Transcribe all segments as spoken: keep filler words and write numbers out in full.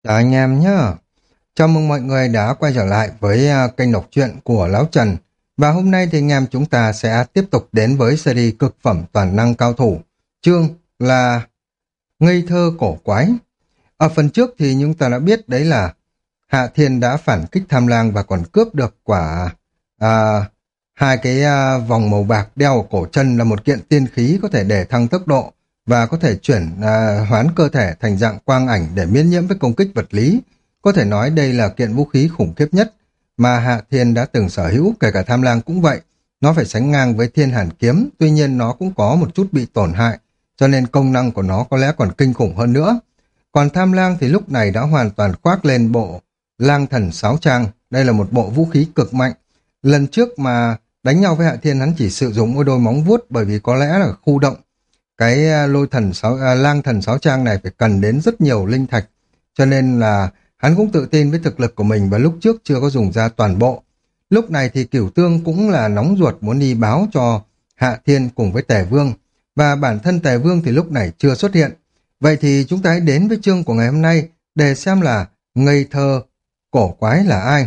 Chào anh em nhé. Chào mừng mọi người đã quay trở lại với à, kênh đọc truyện của Lão Trần. Và hôm nay thì anh em chúng ta sẽ tiếp tục đến với series cực phẩm toàn năng cao thủ. Chương là Ngây thơ cổ quái. Ở phần trước thì chúng ta đã biết đấy là Hạ Thiên đã phản kích Tham Lang và còn cướp được quả à, hai cái à, vòng màu bạc đeo ở cổ chân là một kiện tiên khí có thể để thăng tốc độ và có thể chuyển à, hoán cơ thể thành dạng quang ảnh để miễn nhiễm với công kích vật lý. Có thể nói đây là kiện vũ khí khủng khiếp nhất mà Hạ Thiên đã từng sở hữu, kể cả Tham Lang cũng vậy. Nó phải sánh ngang với Thiên Hàn Kiếm, tuy nhiên nó cũng có một chút bị tổn hại, cho nên công năng của nó có lẽ còn kinh khủng hơn nữa. Còn Tham Lang thì lúc này đã hoàn toàn khoác lên bộ Lang Thần Sáo Trang. Đây là một bộ vũ khí cực mạnh. Lần trước mà đánh nhau với Hạ Thiên hắn chỉ sử dụng một đôi móng vuốt, bởi vì có lẽ là khu động cái à, lôi thần sáu à, lang thần sáu trang này phải cần đến rất nhiều linh thạch, cho nên là hắn cũng tự tin với thực lực của mình và lúc trước chưa có dùng ra toàn bộ. Lúc này thì Cửu Tương cũng là nóng ruột muốn đi báo cho Hạ Thiên cùng với Tề Vương, và bản thân Tề Vương thì lúc này chưa xuất hiện. Vậy thì chúng ta hãy đến với chương của ngày hôm nay để xem là ngây thơ cổ quái là ai.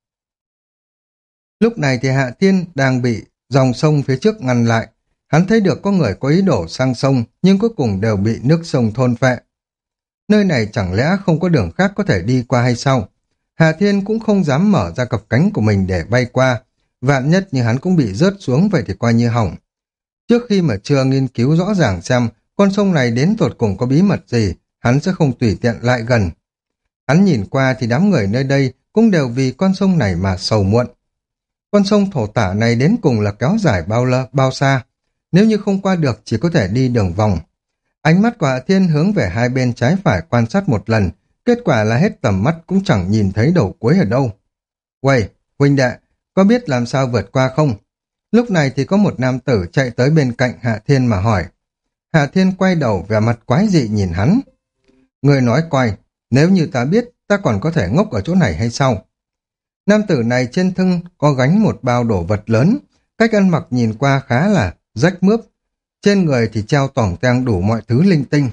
Lúc này thì Hạ Thiên đang bị dòng sông phía trước ngăn lại. Hắn thấy được có người có ý đồ sang sông, nhưng cuối cùng đều bị nước sông thôn phệ. Nơi này chẳng lẽ không có đường khác có thể đi qua hay sao? Hà Thiên cũng không dám mở ra cặp cánh của mình để bay qua. Vạn nhất như hắn cũng bị rớt xuống, vậy thì coi như hỏng. Trước khi mà chưa nghiên cứu rõ ràng xem con sông này đến tột cùng có bí mật gì, hắn sẽ không tùy tiện lại gần. Hắn nhìn qua thì đám người nơi đây cũng đều vì con sông này mà sầu muộn. Con sông thổ tả này đến cùng là kéo dài bao la, bao xa? Nếu như không qua được chỉ có thể đi đường vòng. Ánh mắt của Hạ Thiên hướng về hai bên trái phải quan sát một lần, kết quả là hết tầm mắt cũng chẳng nhìn thấy đầu cuối ở đâu. Uầy, huynh đệ, có biết làm sao vượt qua không? Lúc này thì có một nam tử chạy tới bên cạnh Hạ Thiên mà hỏi. Hạ Thiên quay đầu vẻ mặt quái dị nhìn hắn. Người nói coi, nếu như ta biết, ta còn có thể ngốc ở chỗ này hay sao? Nam tử này trên thân có gánh một bao đồ vật lớn, cách ăn mặc nhìn qua khá là rách mướp. Trên người thì treo tỏng teng đủ mọi thứ linh tinh.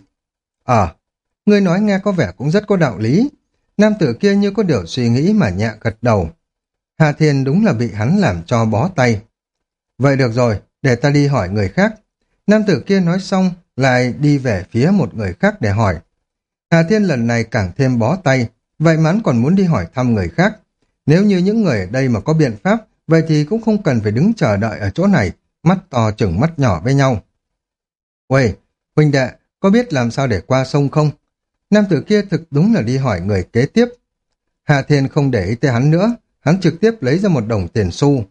Ờ, người nói nghe có vẻ cũng rất có đạo lý. Nam tử kia như có điều suy nghĩ mà nhẹ gật đầu. Hà Thiên đúng là bị hắn làm cho bó tay. Vậy được rồi, để ta đi hỏi người khác. Nam tử kia nói xong, lại đi về phía một người khác để hỏi. Hà Thiên lần này càng thêm bó tay, vậy mà hắn còn muốn đi hỏi thăm người khác. Nếu như những người ở đây mà có biện pháp, vậy thì cũng không cần phải đứng chờ đợi ở chỗ này, mắt to chừng mắt nhỏ với nhau. Uầy, huynh đệ, có biết làm sao để qua sông không? Nam tử kia thực đúng là đi hỏi người kế tiếp. Hà Thiên không để ý tới hắn nữa, hắn trực tiếp lấy ra một đồng tiền xu.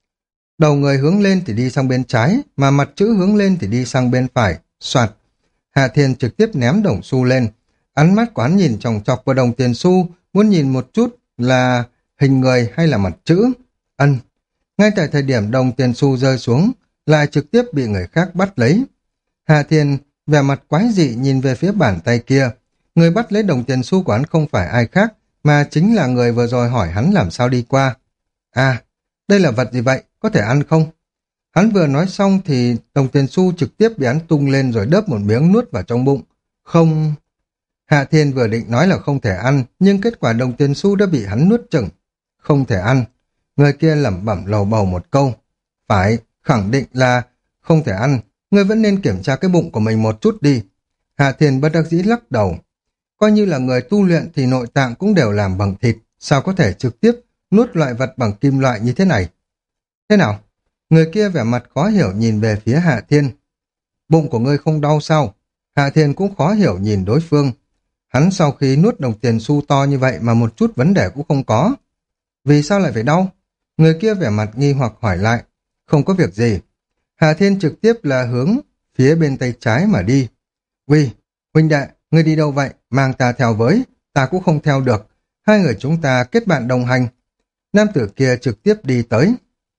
Đầu người hướng lên thì đi sang bên trái, mà mặt chữ hướng lên thì đi sang bên phải, soạt. Hà Thiên trực tiếp ném đồng xu lên. Ánh mắt của hắn nhìn chòng chọc vào đồng tiền xu, muốn nhìn một chút là hình người hay là mặt chữ. Ân. Ngay tại thời điểm đồng tiền xu rơi xuống, lại trực tiếp bị người khác bắt lấy. Hà Thiên vẻ mặt quái dị nhìn về phía bàn tay kia. Người bắt lấy đồng tiền xu của hắn không phải ai khác, mà chính là người vừa rồi hỏi hắn làm sao đi qua. À, đây là vật gì vậy? Có thể ăn không? Hắn vừa nói xong thì đồng tiền xu trực tiếp bị hắn tung lên rồi đớp một miếng nuốt vào trong bụng. Không... Hạ Thiên vừa định nói là không thể ăn, nhưng kết quả đồng tiền xu đã bị hắn nuốt chửng. Không thể ăn. Người kia lẩm bẩm lầu bầu một câu. Phải, khẳng định là không thể ăn. Ngươi vẫn nên kiểm tra cái bụng của mình một chút đi. Hạ Thiên bất đắc dĩ lắc đầu. Coi như là người tu luyện thì nội tạng cũng đều làm bằng thịt, sao có thể trực tiếp nuốt loại vật bằng kim loại như thế này? Thế nào? Người kia vẻ mặt khó hiểu nhìn về phía Hạ Thiên. Bụng của ngươi không đau sao? Hạ Thiên cũng khó hiểu nhìn đối phương. Hắn sau khi nuốt đồng tiền xu to như vậy mà một chút vấn đề cũng không có. Vì sao lại phải đau? Người kia vẻ mặt nghi hoặc hỏi lại. Không có việc gì. Hà Thiên trực tiếp là hướng phía bên tay trái mà đi. Uy, huynh đệ, ngươi đi đâu vậy? Mang ta theo với. Ta cũng không theo được. Hai người chúng ta kết bạn đồng hành. Nam tử kia trực tiếp đi tới.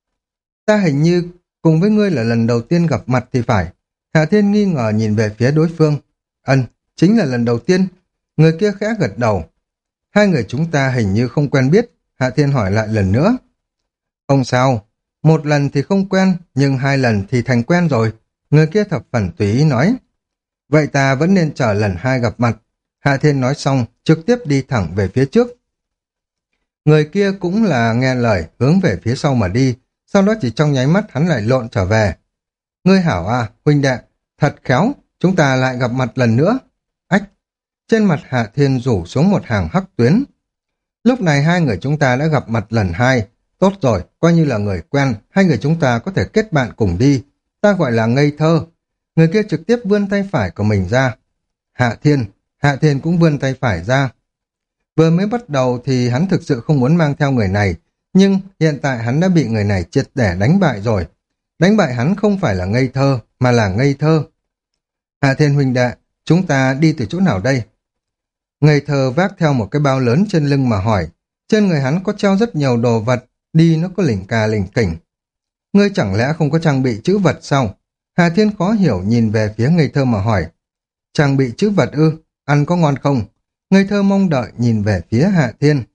Ta hình như cùng với ngươi là lần đầu tiên gặp mặt thì phải. Hà Thiên nghi ngờ nhìn về phía đối phương. Ân, chính là lần đầu tiên. Người kia khẽ gật đầu. Hai người chúng ta hình như không quen biết. Hạ Thiên hỏi lại lần nữa. Không sao. Một lần thì không quen, nhưng hai lần thì thành quen rồi. Người kia thập phần tùy ý nói. Vậy ta vẫn nên chờ lần hai gặp mặt. Hạ Thiên nói xong, trực tiếp đi thẳng về phía trước. Người kia cũng là nghe lời, hướng về phía sau mà đi, sau đó chỉ trong nháy mắt hắn lại lộn trở về. Ngươi hảo à, huynh đệ, thật khéo, chúng ta lại gặp mặt lần nữa. Ách, trên mặt Hạ Thiên rủ xuống một hàng hắc tuyến. Lúc này hai người chúng ta đã gặp mặt lần hai, tốt rồi, coi như là người quen, hai người chúng ta có thể kết bạn cùng đi. Ta gọi là ngây thơ. Người kia trực tiếp vươn tay phải của mình ra. Hạ Thiên, Hạ Thiên cũng vươn tay phải ra. Vừa mới bắt đầu thì hắn thực sự không muốn mang theo người này, nhưng hiện tại hắn đã bị người này triệt để đánh bại rồi. Đánh bại hắn không phải là ngây thơ, mà là ngây thơ. Hạ Thiên huynh đệ, chúng ta đi từ chỗ nào đây? Ngây thơ vác theo một cái bao lớn trên lưng mà hỏi. Trên người hắn có treo rất nhiều đồ vật, đi nó có lỉnh cà lỉnh kỉnh. Ngươi chẳng lẽ không có trang bị chữ vật sao? Hạ Thiên khó hiểu nhìn về phía ngây thơ mà hỏi. Trang bị chữ vật ư, ăn có ngon không? Ngây thơ mong đợi nhìn về phía Hạ Thiên.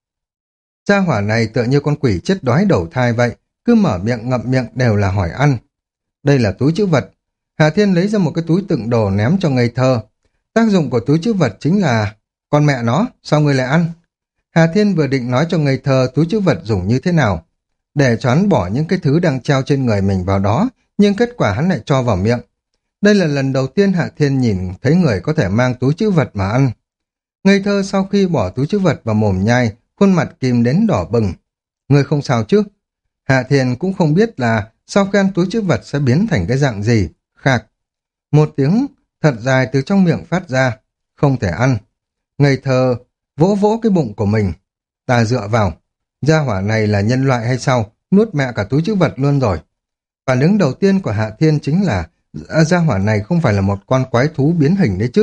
Gia hỏa này tựa như con quỷ chết đói đầu thai vậy, cứ mở miệng ngậm miệng đều là hỏi ăn. Đây là túi chữ vật. Hạ Thiên lấy ra một cái túi đựng đồ ném cho ngây thơ. Tác dụng của túi chữ vật chính là con mẹ nó, sao ngươi lại ăn? Hà Thiên vừa định nói cho ngây thơ túi chữ vật dùng như thế nào, để cho hắn bỏ những cái thứ đang treo trên người mình vào đó, nhưng kết quả hắn lại cho vào miệng. Đây là lần đầu tiên Hạ Thiên nhìn thấy người có thể mang túi chữ vật mà ăn. Ngây thơ sau khi bỏ túi chữ vật vào mồm nhai, khuôn mặt kìm đến đỏ bừng. Ngươi không sao chứ? Hạ Thiên cũng không biết là sau khi ăn túi chữ vật sẽ biến thành cái dạng gì. Khạc. Một tiếng thật dài từ trong miệng phát ra. Không thể ăn. Ngây thơ vỗ vỗ cái bụng của mình. Ta dựa vào. Gia hỏa này là nhân loại hay sao? Nuốt mẹ cả túi chữ vật luôn rồi. Phản ứng đầu tiên của Hạ Thiên chính là gia hỏa này không phải là một con quái thú biến hình đấy chứ.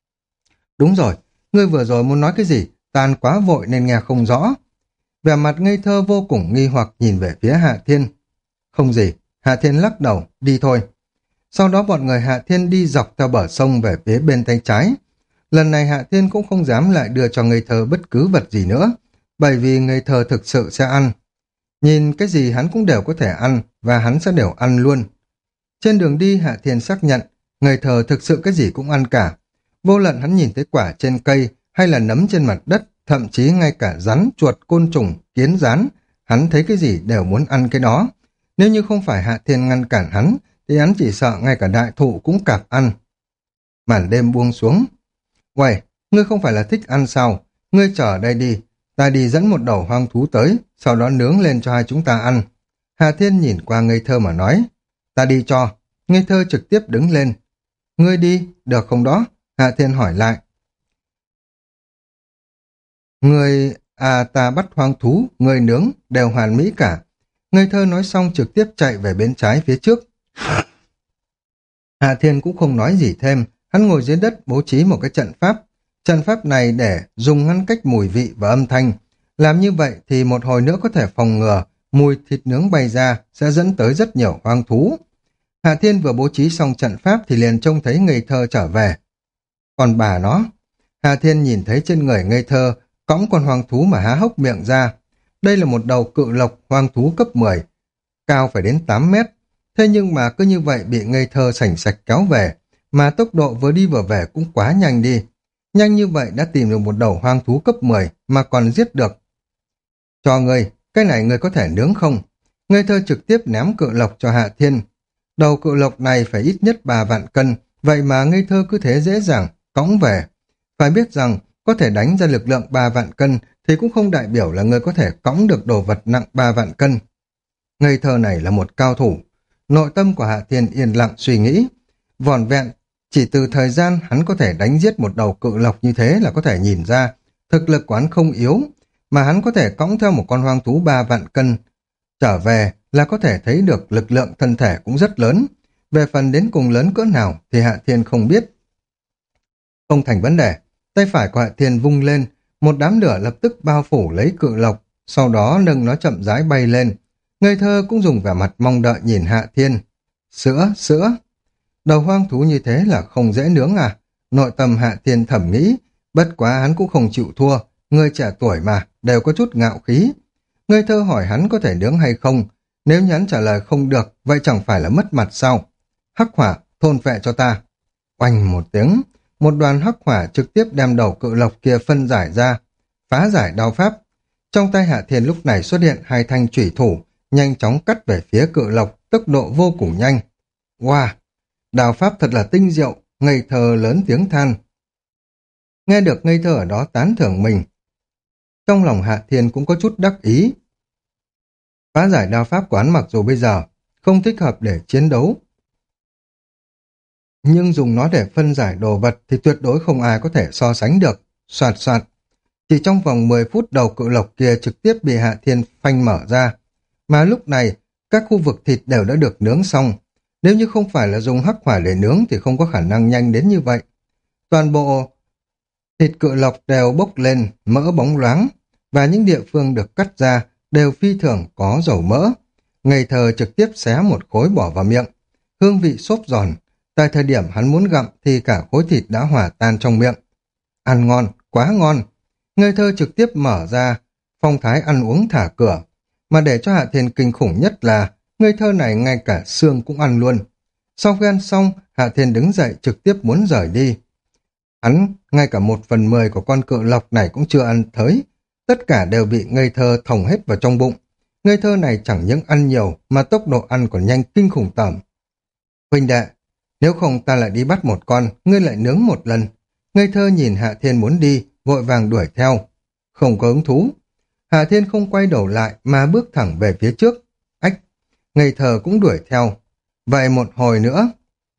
Đúng rồi. Ngươi vừa rồi muốn nói cái gì? Ta ăn quá vội nên nghe không rõ. Vẻ mặt ngây thơ vô cùng nghi hoặc nhìn về phía Hạ Thiên. Không gì. Hạ Thiên lắc đầu. Đi thôi. Sau đó bọn người Hạ Thiên đi dọc theo bờ sông về phía bên tay trái. Lần này Hạ Thiên cũng không dám lại đưa cho ngây thơ bất cứ vật gì nữa, bởi vì ngây thơ thực sự sẽ ăn. Nhìn cái gì hắn cũng đều có thể ăn, và hắn sẽ đều ăn luôn. Trên đường đi Hạ Thiên xác nhận, ngây thơ thực sự cái gì cũng ăn cả. Vô luận hắn nhìn thấy quả trên cây, hay là nấm trên mặt đất, thậm chí ngay cả rắn, chuột, côn trùng, kiến rán, hắn thấy cái gì đều muốn ăn cái đó. Nếu như không phải Hạ Thiên ngăn cản hắn, thì hắn chỉ sợ ngay cả đại thụ cũng cạp ăn. Màn đêm buông xuống. Uầy, ngươi không phải là thích ăn sao? Ngươi chờ ở đây đi, ta đi dẫn một đầu hoang thú tới, sau đó nướng lên cho hai chúng ta ăn. Hà Thiên nhìn qua ngây thơ mà nói. Ta đi cho. Ngây thơ trực tiếp đứng lên. Ngươi đi, được không đó? Hà Thiên hỏi lại. Ngươi, à ta bắt hoang thú, ngươi nướng, đều hoàn mỹ cả. Ngây thơ nói xong trực tiếp chạy về bên trái phía trước. Hạ Thiên cũng không nói gì thêm, hắn ngồi dưới đất bố trí một cái trận pháp. Trận pháp này để dùng ngăn cách mùi vị và âm thanh. Làm như vậy thì một hồi nữa có thể phòng ngừa mùi thịt nướng bay ra sẽ dẫn tới rất nhiều hoang thú. Hạ Thiên vừa bố trí xong trận pháp thì liền trông thấy ngây thơ trở về. Còn bà nó, Hạ Thiên nhìn thấy trên người ngây thơ cõng con hoang thú mà há hốc miệng ra. Đây là một đầu cự lộc hoang thú cấp mười, cao phải đến tám mét. Thế nhưng mà cứ như vậy bị ngây thơ sành sạch kéo về, mà tốc độ vừa đi vừa về cũng quá nhanh đi. Nhanh như vậy đã tìm được một đầu hoang thú cấp mười mà còn giết được. Cho ngươi, cái này ngươi có thể nướng không? Ngây thơ trực tiếp ném cự lộc cho Hạ Thiên. Đầu cự lộc này phải ít nhất ba vạn cân, vậy mà ngây thơ cứ thế dễ dàng cõng về. Phải biết rằng có thể đánh ra lực lượng ba vạn cân thì cũng không đại biểu là ngươi có thể cõng được đồ vật nặng ba vạn cân. Ngây thơ này là một cao thủ. Nội tâm của Hạ Thiên yên lặng suy nghĩ. Vỏn vẹn, chỉ từ thời gian hắn có thể đánh giết một đầu cự lộc như thế là có thể nhìn ra thực lực của hắn không yếu, mà hắn có thể cõng theo một con hoang thú ba vạn cân trở về là có thể thấy được lực lượng thân thể cũng rất lớn. Về phần đến cùng lớn cỡ nào thì Hạ Thiên không biết. Không thành vấn đề, tay phải của Hạ Thiên vung lên, một đám lửa lập tức bao phủ lấy cự lộc, sau đó nâng nó chậm rãi bay lên. Ngây thơ cũng dùng vẻ mặt mong đợi nhìn Hạ Thiên. Sữa, sữa. Đầu hoang thú như thế là không dễ nướng à? Nội tâm Hạ Thiên thẩm nghĩ, bất quá hắn cũng không chịu thua, người trẻ tuổi mà, đều có chút ngạo khí. Ngây thơ hỏi hắn có thể nướng hay không, nếu như hắn trả lời không được, vậy chẳng phải là mất mặt sao? Hắc hỏa, thôn phệ cho ta. Oanh một tiếng, một đoàn hắc hỏa trực tiếp đem đầu cự lộc kia phân giải ra, phá giải đao pháp. Trong tay Hạ Thiên lúc này xuất hiện hai thanh chủy thủ, nhanh chóng cắt về phía cự lộc, tốc độ vô cùng nhanh. Wow! Đao pháp thật là tinh diệu, ngây thơ lớn tiếng than. Nghe được ngây thơ ở đó tán thưởng mình. Trong lòng Hạ Thiên cũng có chút đắc ý. Phá giải đao pháp của hắn mặc dù bây giờ không thích hợp để chiến đấu, nhưng dùng nó để phân giải đồ vật thì tuyệt đối không ai có thể so sánh được. Soạt soạt. Chỉ trong vòng mười phút đầu cự lộc kia trực tiếp bị Hạ Thiên phanh mở ra. Mà lúc này, các khu vực thịt đều đã được nướng xong. Nếu như không phải là dùng hắc hỏa để nướng thì không có khả năng nhanh đến như vậy. Toàn bộ thịt cự lộc đều bốc lên, mỡ bóng loáng, và những địa phương được cắt ra đều phi thường có dầu mỡ. Ngây thơ trực tiếp xé một khối bỏ vào miệng. Hương vị xốp giòn. Tại thời điểm hắn muốn gặm thì cả khối thịt đã hòa tan trong miệng. Ăn ngon, quá ngon. Ngây thơ trực tiếp mở ra, phong thái ăn uống thả cửa. Mà để cho Hạ Thiên kinh khủng nhất là ngây thơ này ngay cả xương cũng ăn luôn. Sau khi ăn xong, Hạ Thiên đứng dậy trực tiếp muốn rời đi. Hắn, ngay cả một phần mười của con cự lộc này cũng chưa ăn thới. Tất cả đều bị ngây thơ thòng hết vào trong bụng. Ngây thơ này chẳng những ăn nhiều mà tốc độ ăn còn nhanh kinh khủng tởm. Huynh đệ, nếu không ta lại đi bắt một con, ngươi lại nướng một lần. Ngây thơ nhìn Hạ Thiên muốn đi, vội vàng đuổi theo. Không có hứng thú. Hạ Thiên không quay đầu lại mà bước thẳng về phía trước. Ách, ngây thơ cũng đuổi theo. Vậy một hồi nữa,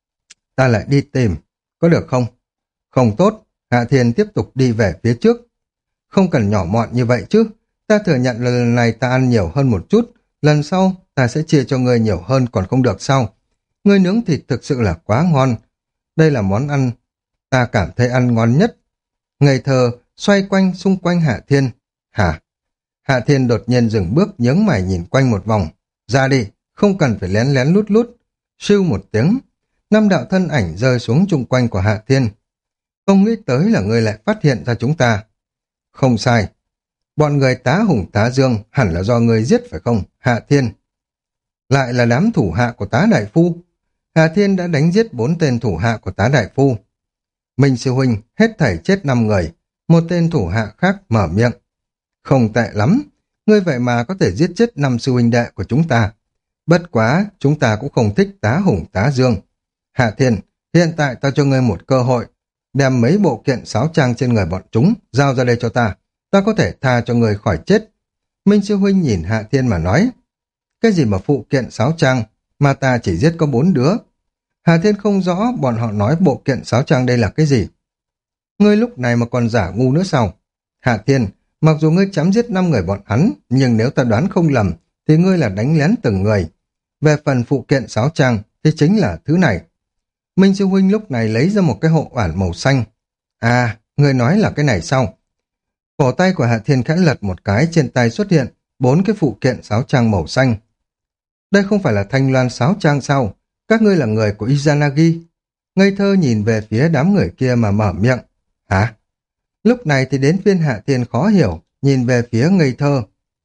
ta lại đi tìm, có được không? Không tốt, Hạ Thiên tiếp tục đi về phía trước. Không cần nhỏ mọn như vậy chứ, ta thừa nhận là lần này ta ăn nhiều hơn một chút, lần sau ta sẽ chia cho ngươi nhiều hơn còn không được sao? Ngươi nướng thịt thực sự là quá ngon. Đây là món ăn ta cảm thấy ăn ngon nhất. Ngây thơ xoay quanh xung quanh Hạ Thiên. Hả? Hạ Thiên đột nhiên dừng bước nhướng mày nhìn quanh một vòng. Ra đi, không cần phải lén lén lút lút. Sưu một tiếng, năm đạo thân ảnh rơi xuống chung quanh của Hạ Thiên. Không nghĩ tới là ngươi lại phát hiện ra chúng ta. Không sai. Bọn người tá hùng tá dương hẳn là do ngươi giết phải không, Hạ Thiên? Lại là đám thủ hạ của tá đại phu. Hạ Thiên đã đánh giết bốn tên thủ hạ của tá đại phu. Minh sư huynh hết thảy chết năm người. Một tên thủ hạ khác mở miệng. Không tệ lắm. Ngươi vậy mà có thể giết chết năm sư huynh đệ của chúng ta. Bất quá, chúng ta cũng không thích tá hùng tá dương. Hạ Thiên, hiện tại ta cho ngươi một cơ hội. Đem mấy bộ kiện sáo trang trên người bọn chúng, giao ra đây cho ta. Ta có thể tha cho người khỏi chết. Minh sư huynh nhìn Hạ Thiên mà nói. Cái gì mà phụ kiện sáo trang, mà ta chỉ giết có bốn đứa. Hạ Thiên không rõ bọn họ nói bộ kiện sáo trang đây là cái gì. Ngươi lúc này mà còn giả ngu nữa sao? Hạ Thiên, mặc dù ngươi chém giết năm người bọn hắn, nhưng nếu ta đoán không lầm, thì ngươi là đánh lén từng người. Về phần phụ kiện sáo trang, thì chính là thứ này. Minh sư huynh lúc này lấy ra một cái hộ oản màu xanh. À, ngươi nói là cái này sao? Cổ tay của Hạ Thiên khẽ lật một cái, trên tay xuất hiện bốn cái phụ kiện sáo trang màu xanh. Đây không phải là thanh loan sáo trang sao? Các ngươi là người của Izanagi. Ngây thơ nhìn về phía đám người kia mà mở miệng. Hả? Lúc này thì đến phiên Hạ Thiên khó hiểu, nhìn về phía ngây thơ.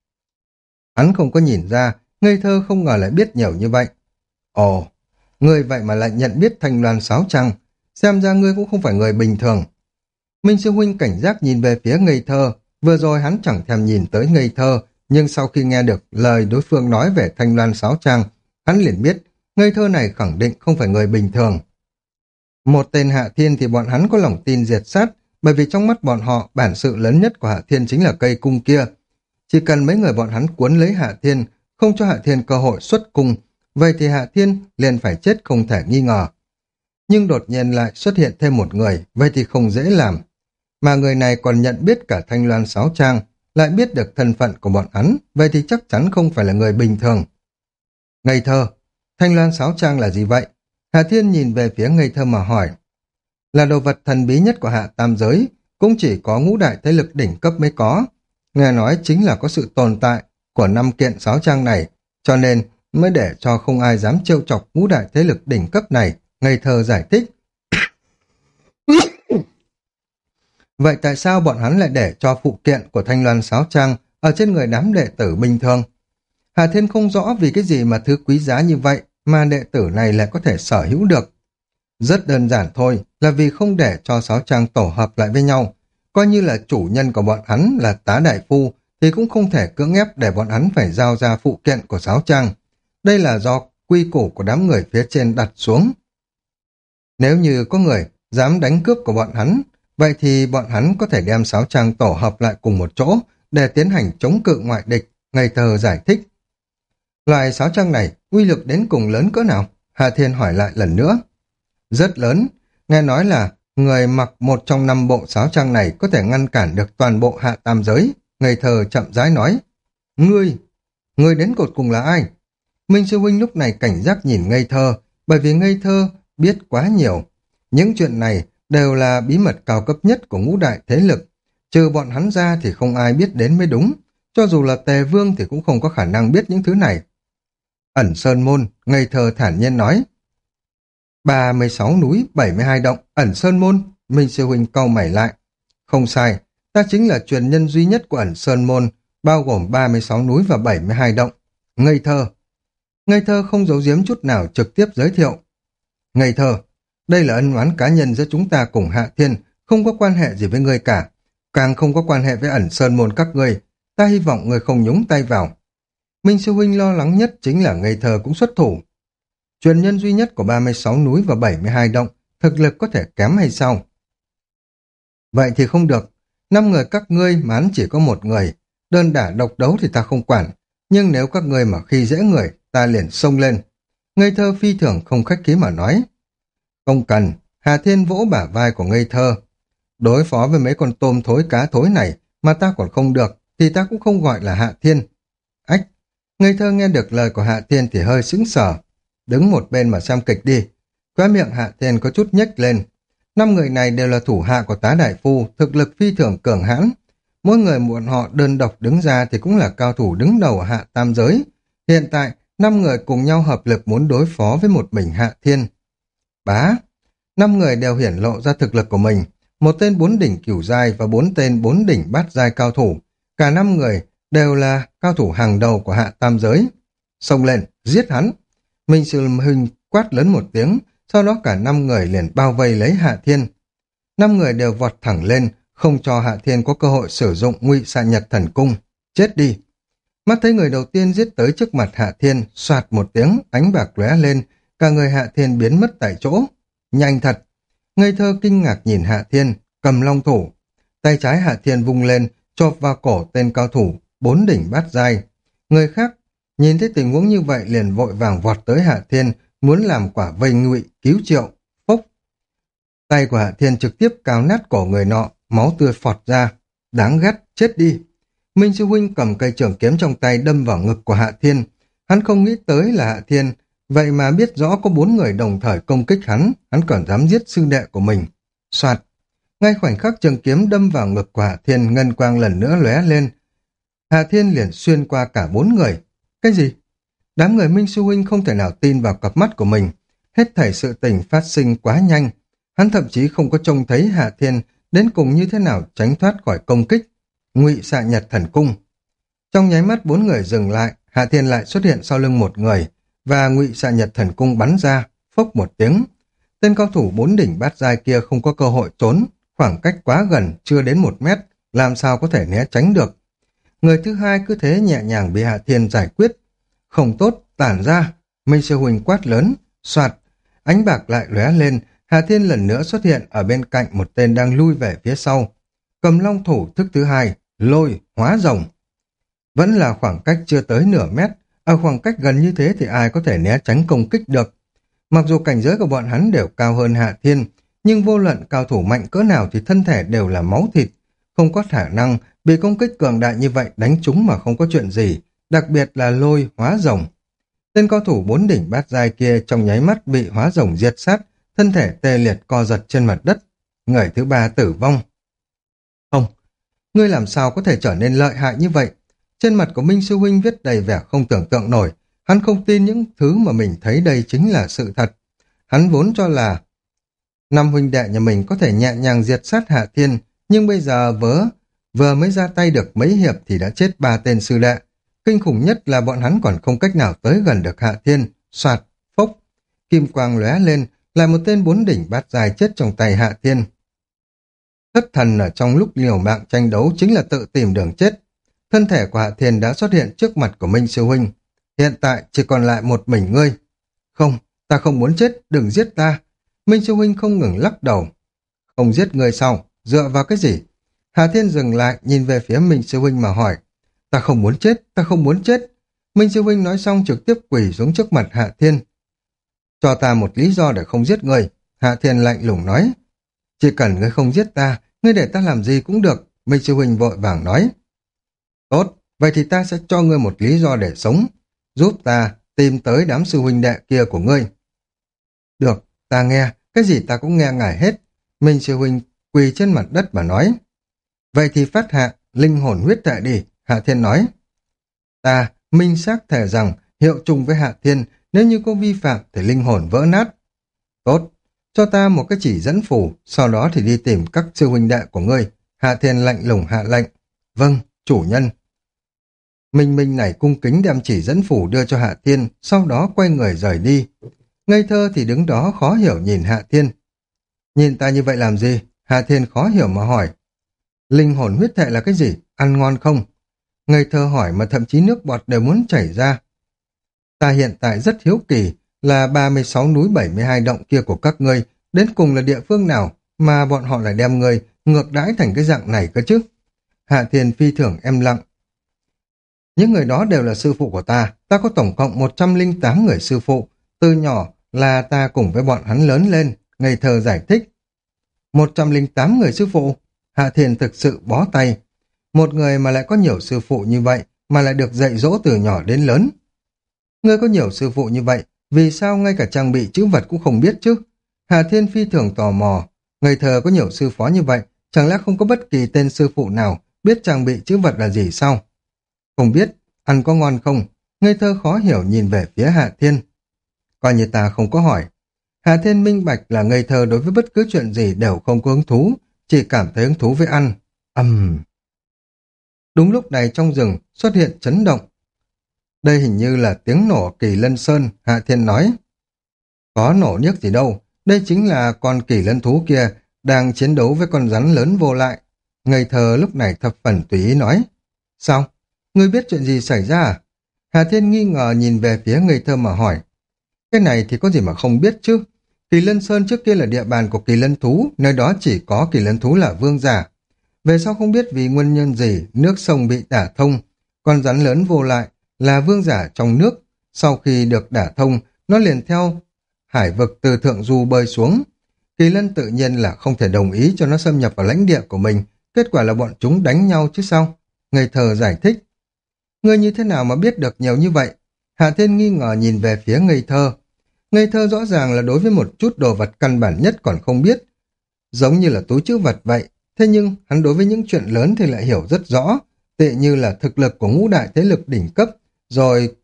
Hắn không có nhìn ra, ngây thơ không ngờ lại biết nhiều như vậy. Ồ, ngươi vậy mà lại nhận biết thanh loan sáo trang, xem ra ngươi cũng không phải người bình thường. Minh sư huynh cảnh giác nhìn về phía ngây thơ, vừa rồi hắn chẳng thèm nhìn tới ngây thơ, nhưng sau khi nghe được lời đối phương nói về thanh loan sáo trang, hắn liền biết ngây thơ này khẳng định không phải người bình thường. Một tên Hạ Thiên thì bọn hắn có lòng tin diệt sát, bởi vì trong mắt bọn họ bản sự lớn nhất của Hạ Thiên chính là cây cung kia. Chỉ cần mấy người bọn hắn cuốn lấy Hạ Thiên, không cho Hạ Thiên cơ hội xuất cung, vậy thì Hạ Thiên liền phải chết không thể nghi ngờ. Nhưng đột nhiên lại xuất hiện thêm một người, vậy thì không dễ làm. Mà người này còn nhận biết cả thanh loan sáo trang, lại biết được thân phận của bọn hắn, vậy thì chắc chắn không phải là người bình thường. Ngây thơ, thanh loan sáo trang là gì vậy? Hạ Thiên nhìn về phía ngây thơ mà hỏi. Là đồ vật thần bí nhất của Hạ Tam Giới, cũng chỉ có ngũ đại thế lực đỉnh cấp mới có. Nghe nói chính là có sự tồn tại của năm kiện sáo trang này, cho nên mới để cho không ai dám trêu chọc ngũ đại thế lực đỉnh cấp này, ngây thơ giải thích. Vậy tại sao bọn hắn lại để cho phụ kiện của thanh loan sáo trang ở trên người đám đệ tử bình thường? Hà Thiên không rõ vì cái gì mà thứ quý giá như vậy mà đệ tử này lại có thể sở hữu được. Rất đơn giản thôi, là vì không để cho sáu trang tổ hợp lại với nhau. Coi như là chủ nhân của bọn hắn là Tá Đại Phu, thì cũng không thể cưỡng ép để bọn hắn phải giao ra phụ kiện của sáu trang. Đây là do quy củ của đám người phía trên đặt xuống. Nếu như có người dám đánh cướp của bọn hắn, vậy thì bọn hắn có thể đem sáu trang tổ hợp lại cùng một chỗ để tiến hành chống cự ngoại địch, ngây thơ giải thích. Loại sáu trang này uy lực đến cùng lớn cỡ nào? Hà Thiên hỏi lại lần nữa. Rất lớn, nghe nói là người mặc một trong năm bộ sáu trang này có thể ngăn cản được toàn bộ hạ tam giới, ngây thơ chậm rãi nói. Ngươi, ngươi đến cột cùng là ai? Minh Sư Huynh lúc này cảnh giác nhìn ngây thơ, bởi vì ngây thơ biết quá nhiều. Những chuyện này đều là bí mật cao cấp nhất của ngũ đại thế lực. Trừ bọn hắn ra thì không ai biết đến mới đúng. Cho dù là Tề Vương thì cũng không có khả năng biết những thứ này. Ẩn Sơn Môn, ngây thơ thản nhiên nói. ba mươi sáu núi, bảy mươi hai động, Ẩn Sơn Môn, Minh Sư Huynh cau mày lại. Không sai, ta chính là truyền nhân duy nhất của Ẩn Sơn Môn, bao gồm ba mươi sáu núi và bảy mươi hai động. Ngây thơ. Ngây thơ không giấu giếm chút nào trực tiếp giới thiệu. Ngây thơ, đây là ân oán cá nhân giữa chúng ta cùng Hạ Thiên, không có quan hệ gì với ngươi cả, càng không có quan hệ với Ẩn Sơn Môn các ngươi, ta hy vọng ngươi không nhúng tay vào. Minh Sư Huynh lo lắng nhất chính là ngây thơ cũng xuất thủ. Truyền nhân duy nhất của ba mươi sáu núi và bảy mươi hai động, thực lực có thể kém hay sao? Vậy thì không được, năm người các ngươi mà hắn chỉ có một người, đơn đả độc đấu thì ta không quản, nhưng nếu các ngươi mà khi dễ người, ta liền xông lên. Ngây thơ phi thường không khách khí mà nói. Không cần, Hà Thiên vỗ bả vai của ngây thơ. Đối phó với mấy con tôm thối cá thối này mà ta còn không được, thì ta cũng không gọi là Hạ Thiên. Ách, ngây thơ nghe được lời của Hạ Thiên thì hơi sững sờ. Đứng một bên mà xem kịch đi. Khóe miệng Hạ Thiên có chút nhếch lên. Năm người này đều là thủ hạ của Tá Đại Phu, thực lực phi thường cường hãn. Mỗi người bọn họ đơn độc đứng ra thì cũng là cao thủ đứng đầu hạ tam giới. Hiện tại, năm người cùng nhau hợp lực muốn đối phó với một mình Hạ Thiên. Bá! Năm người đều hiển lộ ra thực lực của mình. Một tên bốn đỉnh cửu giai và bốn tên bốn đỉnh bát giai cao thủ. Cả năm người đều là cao thủ hàng đầu của hạ tam giới. Xông lên, giết hắn! Minh Sư Huynh quát lớn một tiếng, sau đó cả năm người liền bao vây lấy Hạ Thiên. Năm người đều vọt thẳng lên, không cho Hạ Thiên có cơ hội sử dụng Ngụy Xạ Nhật Thần Cung. Chết đi! Mắt thấy người đầu tiên giết tới trước mặt Hạ Thiên, soạt một tiếng, ánh bạc lóe lên, cả người Hạ Thiên biến mất tại chỗ. Nhanh thật! Ngây thơ kinh ngạc nhìn Hạ Thiên, cầm long thủ. Tay trái Hạ Thiên vung lên, chộp vào cổ tên cao thủ, bốn đỉnh bát giai. Người khác nhìn thấy tình huống như vậy liền vội vàng vọt tới Hạ Thiên, muốn làm quả vây ngụy cứu triệu. Phốc! Tay của Hạ Thiên trực tiếp cào nát cổ người nọ, máu tươi phọt ra. Đáng ghét, chết đi! Minh Sư Huynh cầm cây trường kiếm trong tay đâm vào ngực của Hạ Thiên. Hắn không nghĩ tới là Hạ Thiên, vậy mà biết rõ có bốn người đồng thời công kích hắn, hắn còn dám giết sư đệ của mình. Soạt! Ngay khoảnh khắc trường kiếm đâm vào ngực của Hạ Thiên, ngân quang lần nữa lóe lên. Hạ Thiên liền xuyên qua cả bốn người. Cái gì? Đám người Minh Sư Huynh không thể nào tin vào cặp mắt của mình. Hết thảy sự tình phát sinh quá nhanh. Hắn thậm chí không có trông thấy Hạ Thiên đến cùng như thế nào tránh thoát khỏi công kích. Ngụy Xạ Nhật Thần Cung. Trong nháy mắt bốn người dừng lại, Hạ Thiên lại xuất hiện sau lưng một người, và Ngụy Xạ Nhật Thần Cung bắn ra, phốc một tiếng. Tên cao thủ bốn đỉnh bát giai kia không có cơ hội trốn, khoảng cách quá gần, chưa đến một mét, làm sao có thể né tránh được. Người thứ hai cứ thế nhẹ nhàng bị Hạ Thiên giải quyết. Không tốt, tản ra! Minh Sư Huynh quát lớn, soạt, ánh bạc lại lóe lên. Hạ Thiên lần nữa xuất hiện ở bên cạnh một tên đang lui về phía sau. Cầm long thủ thức thứ hai, lôi, hóa rồng. Vẫn là khoảng cách chưa tới nửa mét, ở khoảng cách gần như thế thì ai có thể né tránh công kích được. Mặc dù cảnh giới của bọn hắn đều cao hơn Hạ Thiên, nhưng vô luận cao thủ mạnh cỡ nào thì thân thể đều là máu thịt, không có khả năng bị công kích cường đại như vậy đánh trúng mà không có chuyện gì, đặc biệt là lôi, hóa rồng. Tên cao thủ bốn đỉnh bát giai kia trong nháy mắt bị hóa rồng diệt sát, thân thể tê liệt co giật trên mặt đất. Người thứ ba tử vong. Không, ngươi làm sao có thể trở nên lợi hại như vậy? Trên mặt của Minh Sư Huynh viết đầy vẻ không tưởng tượng nổi. Hắn không tin những thứ mà mình thấy đây chính là sự thật. Hắn vốn cho là năm huynh đệ nhà mình có thể nhẹ nhàng diệt sát Hạ Thiên, nhưng bây giờ vớ, vừa mới ra tay được mấy hiệp thì đã chết ba tên sư đệ. Kinh khủng nhất là bọn hắn còn không cách nào tới gần được Hạ Thiên. Soạt, phốc, kim quang lóe lên, lại một tên bốn đỉnh bát dài chết trong tay Hạ Thiên. Thất thần ở trong lúc liều mạng tranh đấu chính là tự tìm đường chết. Thân thể của Hạ Thiên đã xuất hiện trước mặt của Minh Sư Huynh. Hiện tại chỉ còn lại một mình ngươi. Không, ta không muốn chết, đừng giết ta. Minh Sư Huynh không ngừng lắc đầu. Không giết ngươi sao? Dựa vào cái gì? Hạ Thiên dừng lại, nhìn về phía Minh Sư Huynh mà hỏi. Ta không muốn chết, ta không muốn chết. Minh Sư Huynh nói xong trực tiếp quỳ xuống trước mặt Hạ Thiên. Cho ta một lý do để không giết ngươi. Hạ Thiên lạnh lùng nói. Chỉ cần ngươi không giết ta, ngươi để ta làm gì cũng được. Minh Sư Huynh vội vàng nói. Tốt, vậy thì ta sẽ cho ngươi một lý do để sống. Giúp ta tìm tới đám sư huynh đệ kia của ngươi. Được, ta nghe, cái gì ta cũng nghe ngài hết. Minh Sư Huynh quỳ trên mặt đất mà nói. Vậy thì phát hạ, linh hồn huyết thể đi, Hạ Thiên nói. Ta, minh xác thể rằng, hiệu trùng với Hạ Thiên, nếu như có vi phạm thì linh hồn vỡ nát. Tốt, cho ta một cái chỉ dẫn phù, sau đó thì đi tìm các sư huynh đệ của ngươi. Hạ Thiên lạnh lùng hạ lệnh. Vâng, chủ nhân. Minh Minh này cung kính đem chỉ dẫn phủ đưa cho Hạ Thiên, sau đó quay người rời đi. Ngây thơ thì đứng đó khó hiểu nhìn Hạ Thiên. Nhìn ta như vậy làm gì? Hạ Thiên khó hiểu mà hỏi. Linh hồn huyết thể là cái gì? Ăn ngon không? Ngây thơ hỏi mà thậm chí nước bọt đều muốn chảy ra. Ta hiện tại rất hiếu kỳ là ba mươi sáu núi bảy mươi hai động kia của các ngươi, đến cùng là địa phương nào mà bọn họ lại đem ngươi ngược đãi thành cái dạng này cơ chứ? Hạ Thiên phi thường em lặng. Những người đó đều là sư phụ của ta, ta có tổng cộng một trăm lẻ tám người sư phụ, từ nhỏ là ta cùng với bọn hắn lớn lên, ngây thơ giải thích. một trăm lẻ tám người sư phụ, Hạ Thiên thực sự bó tay. Một người mà lại có nhiều sư phụ như vậy, mà lại được dạy dỗ từ nhỏ đến lớn. Ngươi có nhiều sư phụ như vậy, vì sao ngay cả trang bị chữ vật cũng không biết chứ? Hạ Thiên phi thường tò mò, ngây thơ có nhiều sư phó như vậy, chẳng lẽ không có bất kỳ tên sư phụ nào biết trang bị chữ vật là gì sao? Không biết, ăn có ngon không? Ngây thơ khó hiểu nhìn về phía Hạ Thiên. Coi như ta không có hỏi. Hạ Thiên minh bạch là ngây thơ đối với bất cứ chuyện gì đều không có hứng thú, chỉ cảm thấy hứng thú với ăn. Ầm. Uhm. Đúng lúc này trong rừng xuất hiện chấn động. Đây hình như là tiếng nổ Kỳ Lân Sơn, Hạ Thiên nói. Có nổ niếc gì đâu, đây chính là con Kỳ Lân thú kia đang chiến đấu với con rắn lớn vô lại. Ngây thơ lúc này thập phần tùy ý nói. Sao? Ngươi biết chuyện gì xảy ra à? Hà Thiên nghi ngờ nhìn về phía ngây thơ mà hỏi. Cái này thì có gì mà không biết chứ? Kỳ Lân Sơn trước kia là địa bàn của Kỳ Lân thú, nơi đó chỉ có Kỳ Lân thú là vương giả. Về sau không biết vì nguyên nhân gì, nước sông bị đả thông, con rắn lớn vô lại là vương giả trong nước. Sau khi được đả thông, nó liền theo hải vực từ thượng du bơi xuống. Kỳ Lân tự nhiên là không thể đồng ý cho nó xâm nhập vào lãnh địa của mình, kết quả là bọn chúng đánh nhau chứ sao? Ngây thơ giải thích. Ngươi như thế nào mà biết được nhiều như vậy? Hạ Thiên nghi ngờ nhìn về phía ngây thơ. Ngây thơ rõ ràng là đối với một chút đồ vật căn bản nhất còn không biết. Giống như là túi trữ vật vậy. Thế nhưng hắn đối với những chuyện lớn thì lại hiểu rất rõ. Tệ như là thực lực của ngũ đại thế lực đỉnh cấp, rồi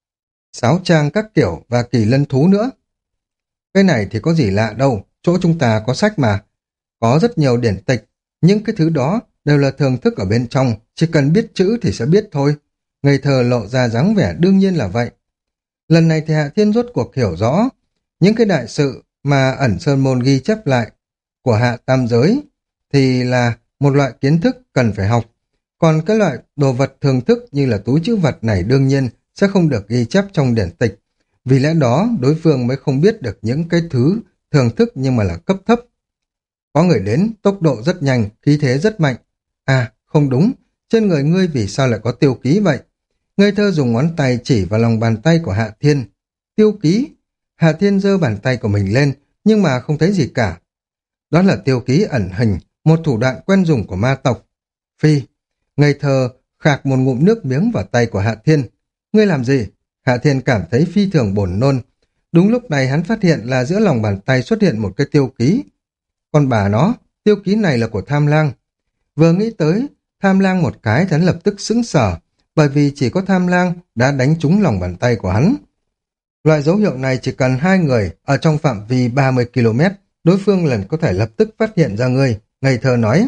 sáo trang các kiểu và Kỳ Lân thú nữa. Cái này thì có gì lạ đâu, chỗ chúng ta có sách mà. Có rất nhiều điển tịch, những cái thứ đó đều là thường thức ở bên trong, chỉ cần biết chữ thì sẽ biết thôi. Ngây thơ lộ ra dáng vẻ đương nhiên là vậy. Lần này thì Hạ Thiên rốt cuộc hiểu rõ, những cái đại sự mà ẩn sơn môn ghi chép lại của Hạ Tam Giới thì là một loại kiến thức cần phải học. Còn cái loại đồ vật thường thức như là túi trữ vật này đương nhiên sẽ không được ghi chép trong điển tịch. Vì lẽ đó đối phương mới không biết được những cái thứ thường thức nhưng mà là cấp thấp. Có người đến, tốc độ rất nhanh, khí thế rất mạnh. À, không đúng, trên người ngươi vì sao lại có tiêu ký vậy? Ngây thơ dùng ngón tay chỉ vào lòng bàn tay của Hạ Thiên. Tiêu ký? Hạ Thiên giơ bàn tay của mình lên, nhưng mà không thấy gì cả. Đó là tiêu ký ẩn hình, một thủ đoạn quen dùng của ma tộc. Phi, ngây thơ khạc một ngụm nước miếng vào tay của Hạ Thiên. Ngươi làm gì? Hạ Thiên cảm thấy phi thường buồn nôn. Đúng lúc này hắn phát hiện là giữa lòng bàn tay xuất hiện một cái tiêu ký. Còn bà nó, tiêu ký này là của Tham Lang. Vừa nghĩ tới, Tham Lang một cái hắn lập tức sững sờ, bởi vì chỉ có Tham Lang đã đánh trúng lòng bàn tay của hắn. Loại dấu hiệu này chỉ cần hai người ở trong phạm vi ba mươi ki lô mét, đối phương lần có thể lập tức phát hiện ra ngươi, ngây thơ nói.